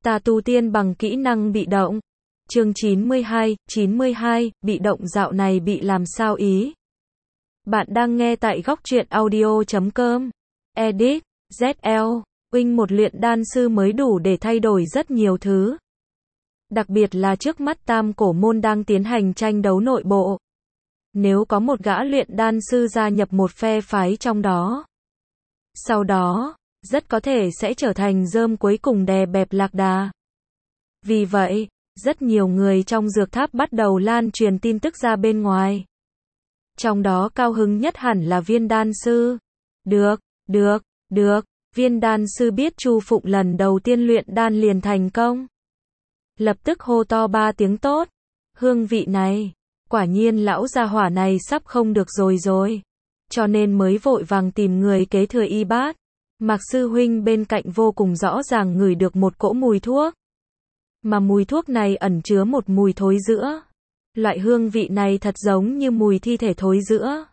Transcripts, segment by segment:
Ta tu tiên bằng kỹ năng bị động. Chương 92, bị động dạo này bị làm sao ý? Bạn đang nghe tại góc truyện audio.com. Edit, ZL, Wing một luyện đan sư mới đủ để thay đổi rất nhiều thứ. Đặc biệt là trước mắt Tam Cổ Môn đang tiến hành tranh đấu nội bộ. Nếu có một gã luyện đan sư gia nhập một phe phái trong đó, sau đó, rất có thể sẽ trở thành rơm cuối cùng đè bẹp lạc đà. Vì vậy, rất nhiều người trong dược tháp bắt đầu lan truyền tin tức ra bên ngoài. Trong đó cao hứng nhất hẳn là viên đan sư. Được, viên đan sư biết Chu Phụng lần đầu tiên luyện đan liền thành công. Lập tức hô to 3 tiếng tốt. Hương vị này, quả nhiên lão gia hỏa này sắp không được rồi. Cho nên mới vội vàng tìm người kế thừa y bát. Mạc sư huynh bên cạnh vô cùng rõ ràng ngửi được một cỗ mùi thuốc. Mà mùi thuốc này ẩn chứa một mùi thối rữa. Loại hương vị này thật giống như mùi thi thể thối rữa.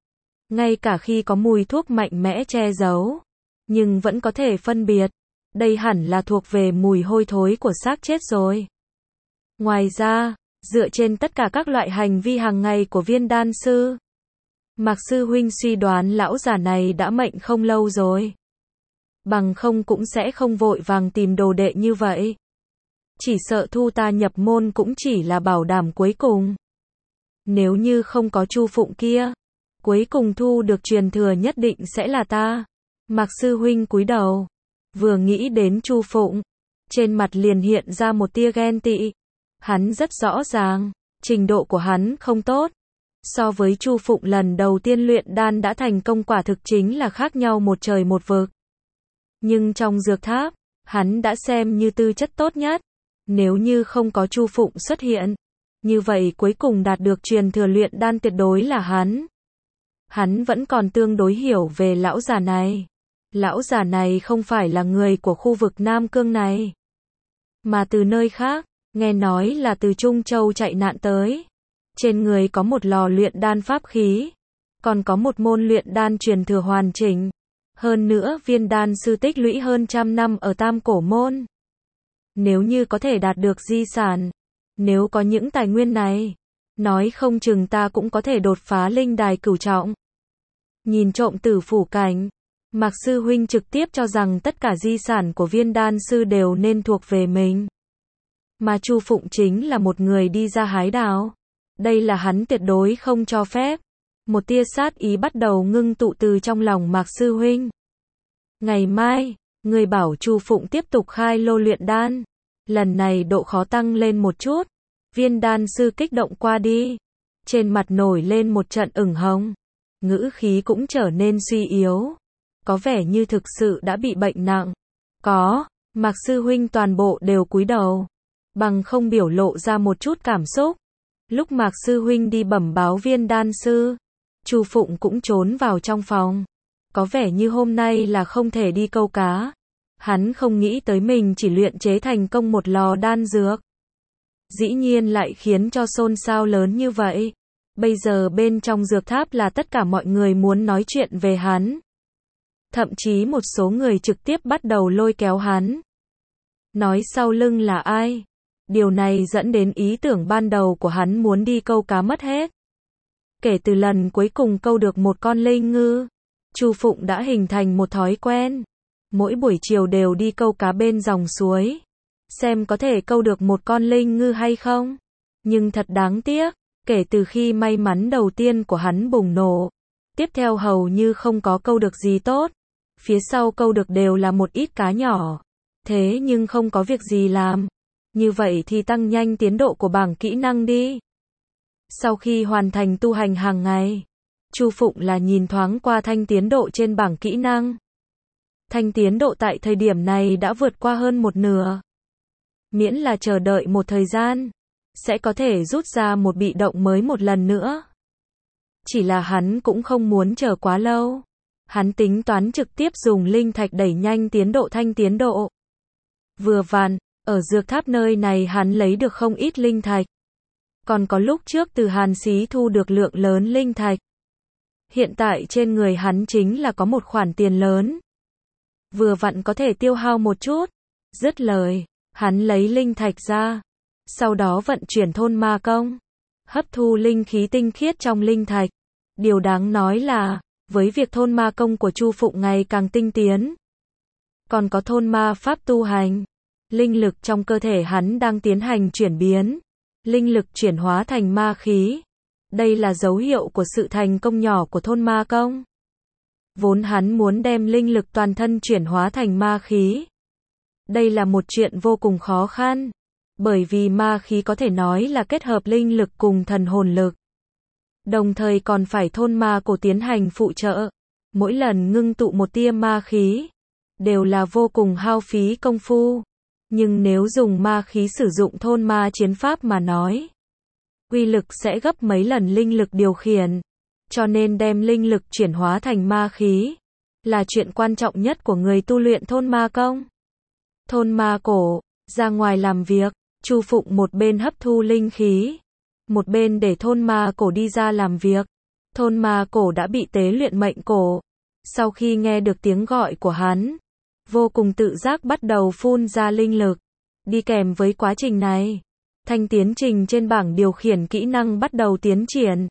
Ngay cả khi có mùi thuốc mạnh mẽ che giấu, nhưng vẫn có thể phân biệt. Đây hẳn là thuộc về mùi hôi thối của xác chết rồi. Ngoài ra, dựa trên tất cả các loại hành vi hàng ngày của viên đan sư, Mạc sư huynh suy đoán lão già này đã mệnh không lâu rồi. Bằng không cũng sẽ không vội vàng tìm đồ đệ như vậy. Chỉ sợ thu ta nhập môn cũng chỉ là bảo đảm cuối cùng. Nếu như không có Chu Phụng kia, cuối cùng thu được truyền thừa nhất định sẽ là ta. Mạc sư huynh cúi đầu, vừa nghĩ đến Chu Phụng, trên mặt liền hiện ra một tia ghen tị. Hắn rất rõ ràng, trình độ của hắn không tốt. So với Chu Phụng lần đầu tiên luyện đan đã thành công quả thực chính là khác nhau một trời một vực. Nhưng trong dược tháp, hắn đã xem như tư chất tốt nhất. Nếu như không có Chu Phụng xuất hiện, như vậy cuối cùng đạt được truyền thừa luyện đan tuyệt đối là hắn. Hắn vẫn còn tương đối hiểu về lão già này. Lão già này không phải là người của khu vực Nam Cương này, mà từ nơi khác, nghe nói là từ Trung Châu chạy nạn tới. Trên người có một lò luyện đan pháp khí, còn có một môn luyện đan truyền thừa hoàn chỉnh. Hơn nữa viên đan sư tích lũy hơn 100 năm ở Tam Cổ Môn. Nếu như có thể đạt được di sản, nếu có những tài nguyên này, nói không chừng ta cũng có thể đột phá linh đài cửu trọng. Nhìn trộm Tử Phủ cảnh, Mạc sư huynh trực tiếp cho rằng tất cả di sản của viên đan sư đều nên thuộc về mình. Mà Chu Phụng chính là một người đi ra hái đào. Đây là hắn tuyệt đối không cho phép. Một tia sát ý bắt đầu ngưng tụ từ trong lòng Mạc sư huynh. Ngày mai, người bảo Chu Phụng tiếp tục khai lô luyện đan. Lần này độ khó tăng lên một chút. Viên đan sư kích động qua đi. Trên mặt nổi lên một trận ửng hồng. Ngữ khí cũng trở nên suy yếu. Có vẻ như thực sự đã bị bệnh nặng. Mạc sư huynh toàn bộ đều cúi đầu. Bằng không biểu lộ ra một chút cảm xúc. Lúc Mạc sư huynh đi bẩm báo viên đan sư, Chu Phụng cũng trốn vào trong phòng. Có vẻ như hôm nay là không thể đi câu cá. Hắn không nghĩ tới mình chỉ luyện chế thành công một lò đan dược. Dĩ nhiên lại khiến cho xôn xao lớn như vậy. Bây giờ bên trong dược tháp là tất cả mọi người muốn nói chuyện về hắn. Thậm chí một số người trực tiếp bắt đầu lôi kéo hắn. Nói sau lưng là ai? Điều này dẫn đến ý tưởng ban đầu của hắn muốn đi câu cá mất hết. Kể từ lần cuối cùng câu được một con linh ngư, Chu Phụng đã hình thành một thói quen. Mỗi buổi chiều đều đi câu cá bên dòng suối. Xem có thể câu được một con linh ngư hay không. Nhưng thật đáng tiếc, kể từ khi may mắn đầu tiên của hắn bùng nổ, tiếp theo hầu như không có câu được gì tốt. Phía sau câu được đều là một ít cá nhỏ. Thế nhưng không có việc gì làm. Như vậy thì tăng nhanh tiến độ của bảng kỹ năng đi. Sau khi hoàn thành tu hành hàng ngày, Chu Phụng là nhìn thoáng qua thanh tiến độ trên bảng kỹ năng. Thanh tiến độ tại thời điểm này đã vượt qua hơn một nửa. Miễn là chờ đợi một thời gian, sẽ có thể rút ra một bị động mới một lần nữa. Chỉ là hắn cũng không muốn chờ quá lâu. Hắn tính toán trực tiếp dùng linh thạch đẩy nhanh tiến độ thanh tiến độ. Vừa vặn, ở dược tháp nơi này hắn lấy được không ít linh thạch. Còn có lúc trước từ Hàn Xí thu được lượng lớn linh thạch. Hiện tại trên người hắn chính là có một khoản tiền lớn. Vừa vặn có thể tiêu hao một chút. Dứt lời, Hắn lấy linh thạch ra, sau đó vận chuyển thôn ma công, hấp thu linh khí tinh khiết trong linh thạch. Điều đáng nói là, với việc thôn ma công của Chu Phụng ngày càng tinh tiến, còn có thôn ma pháp tu hành, linh lực trong cơ thể hắn đang tiến hành chuyển biến, linh lực chuyển hóa thành ma khí. Đây là dấu hiệu của sự thành công nhỏ của thôn ma công. Vốn hắn muốn đem linh lực toàn thân chuyển hóa thành ma khí. Đây là một chuyện vô cùng khó khăn, bởi vì ma khí có thể nói là kết hợp linh lực cùng thần hồn lực. Đồng thời còn phải thôn ma cổ tiến hành phụ trợ. Mỗi lần ngưng tụ một tia ma khí, đều là vô cùng hao phí công phu. Nhưng nếu dùng ma khí sử dụng thôn ma chiến pháp mà nói, uy lực sẽ gấp mấy lần linh lực điều khiển. Cho nên đem linh lực chuyển hóa thành ma khí, là chuyện quan trọng nhất của người tu luyện thôn ma công. Thôn ma cổ, ra ngoài làm việc, Chu Phụng một bên hấp thu linh khí, một bên để thôn ma cổ đi ra làm việc. Thôn ma cổ đã bị tế luyện mệnh cổ. Sau khi nghe được tiếng gọi của hắn, vô cùng tự giác bắt đầu phun ra linh lực. Đi kèm với quá trình này, thanh tiến trình trên bảng điều khiển kỹ năng bắt đầu tiến triển.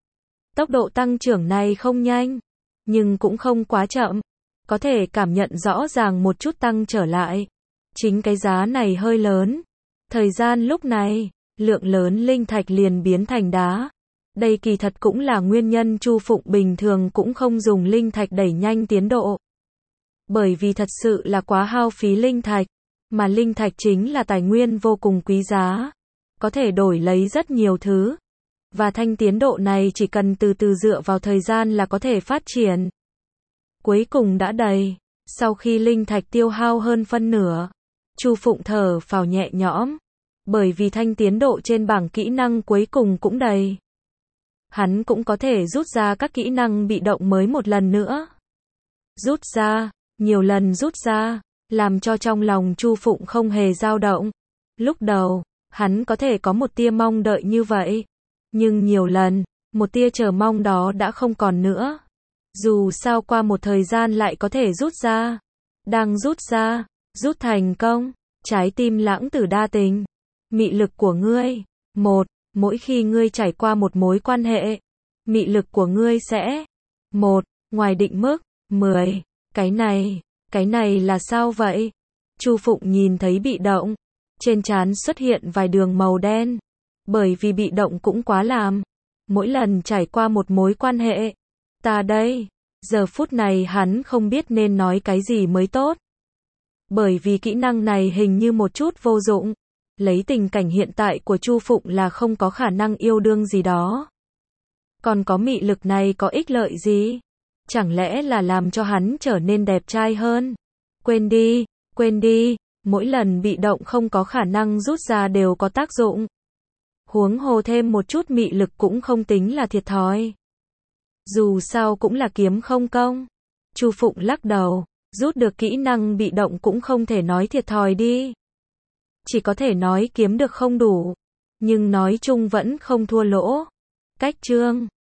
Tốc độ tăng trưởng này không nhanh, nhưng cũng không quá chậm. Có thể cảm nhận rõ ràng một chút tăng trở lại. Chính cái giá này hơi lớn. Thời gian lúc này, lượng lớn linh thạch liền biến thành đá. Đây kỳ thật cũng là nguyên nhân Chu Phụng bình thường cũng không dùng linh thạch đẩy nhanh tiến độ. Bởi vì thật sự là quá hao phí linh thạch, mà linh thạch chính là tài nguyên vô cùng quý giá, có thể đổi lấy rất nhiều thứ. Và thanh tiến độ này chỉ cần từ từ dựa vào thời gian là có thể phát triển. Cuối cùng đã đầy. Sau khi linh thạch tiêu hao hơn phân nửa, Chu Phụng thở phào nhẹ nhõm, bởi vì thanh tiến độ trên bảng kỹ năng cuối cùng cũng đầy. Hắn cũng có thể rút ra các kỹ năng bị động mới một lần nữa. Rút ra, nhiều lần rút ra, làm cho trong lòng Chu Phụng không hề dao động. Lúc đầu, hắn có thể có một tia mong đợi như vậy, nhưng nhiều lần, một tia chờ mong đó đã không còn nữa. Dù sao qua một thời gian lại có thể rút ra. Đang rút ra, rút thành công, trái tim lãng tử đa tình. Mị lực của ngươi. 1. Mỗi khi ngươi trải qua một mối quan hệ, mị lực của ngươi sẽ 1. Ngoài định mức. 10. Cái này là sao vậy? Chu Phụng nhìn thấy bị động, trên trán xuất hiện vài đường màu đen. Bởi vì bị động cũng quá làm. Mỗi lần trải qua một mối quan hệ, ta đây. Giờ phút này hắn không biết nên nói cái gì mới tốt. Bởi vì kỹ năng này hình như một chút vô dụng. Lấy tình cảnh hiện tại của Chu Phụng là không có khả năng yêu đương gì đó. Còn có mị lực này có ích lợi gì? Chẳng lẽ là làm cho hắn trở nên đẹp trai hơn? Quên đi, mỗi lần bị động không có khả năng rút ra đều có tác dụng. Huống hồ thêm một chút mị lực cũng không tính là thiệt thòi. Dù sao cũng là kiếm không công. Chu Phụng lắc đầu, rút được kỹ năng bị động cũng không thể nói thiệt thòi đi. Chỉ có thể nói kiếm được không đủ, nhưng nói chung vẫn không thua lỗ. Cách chương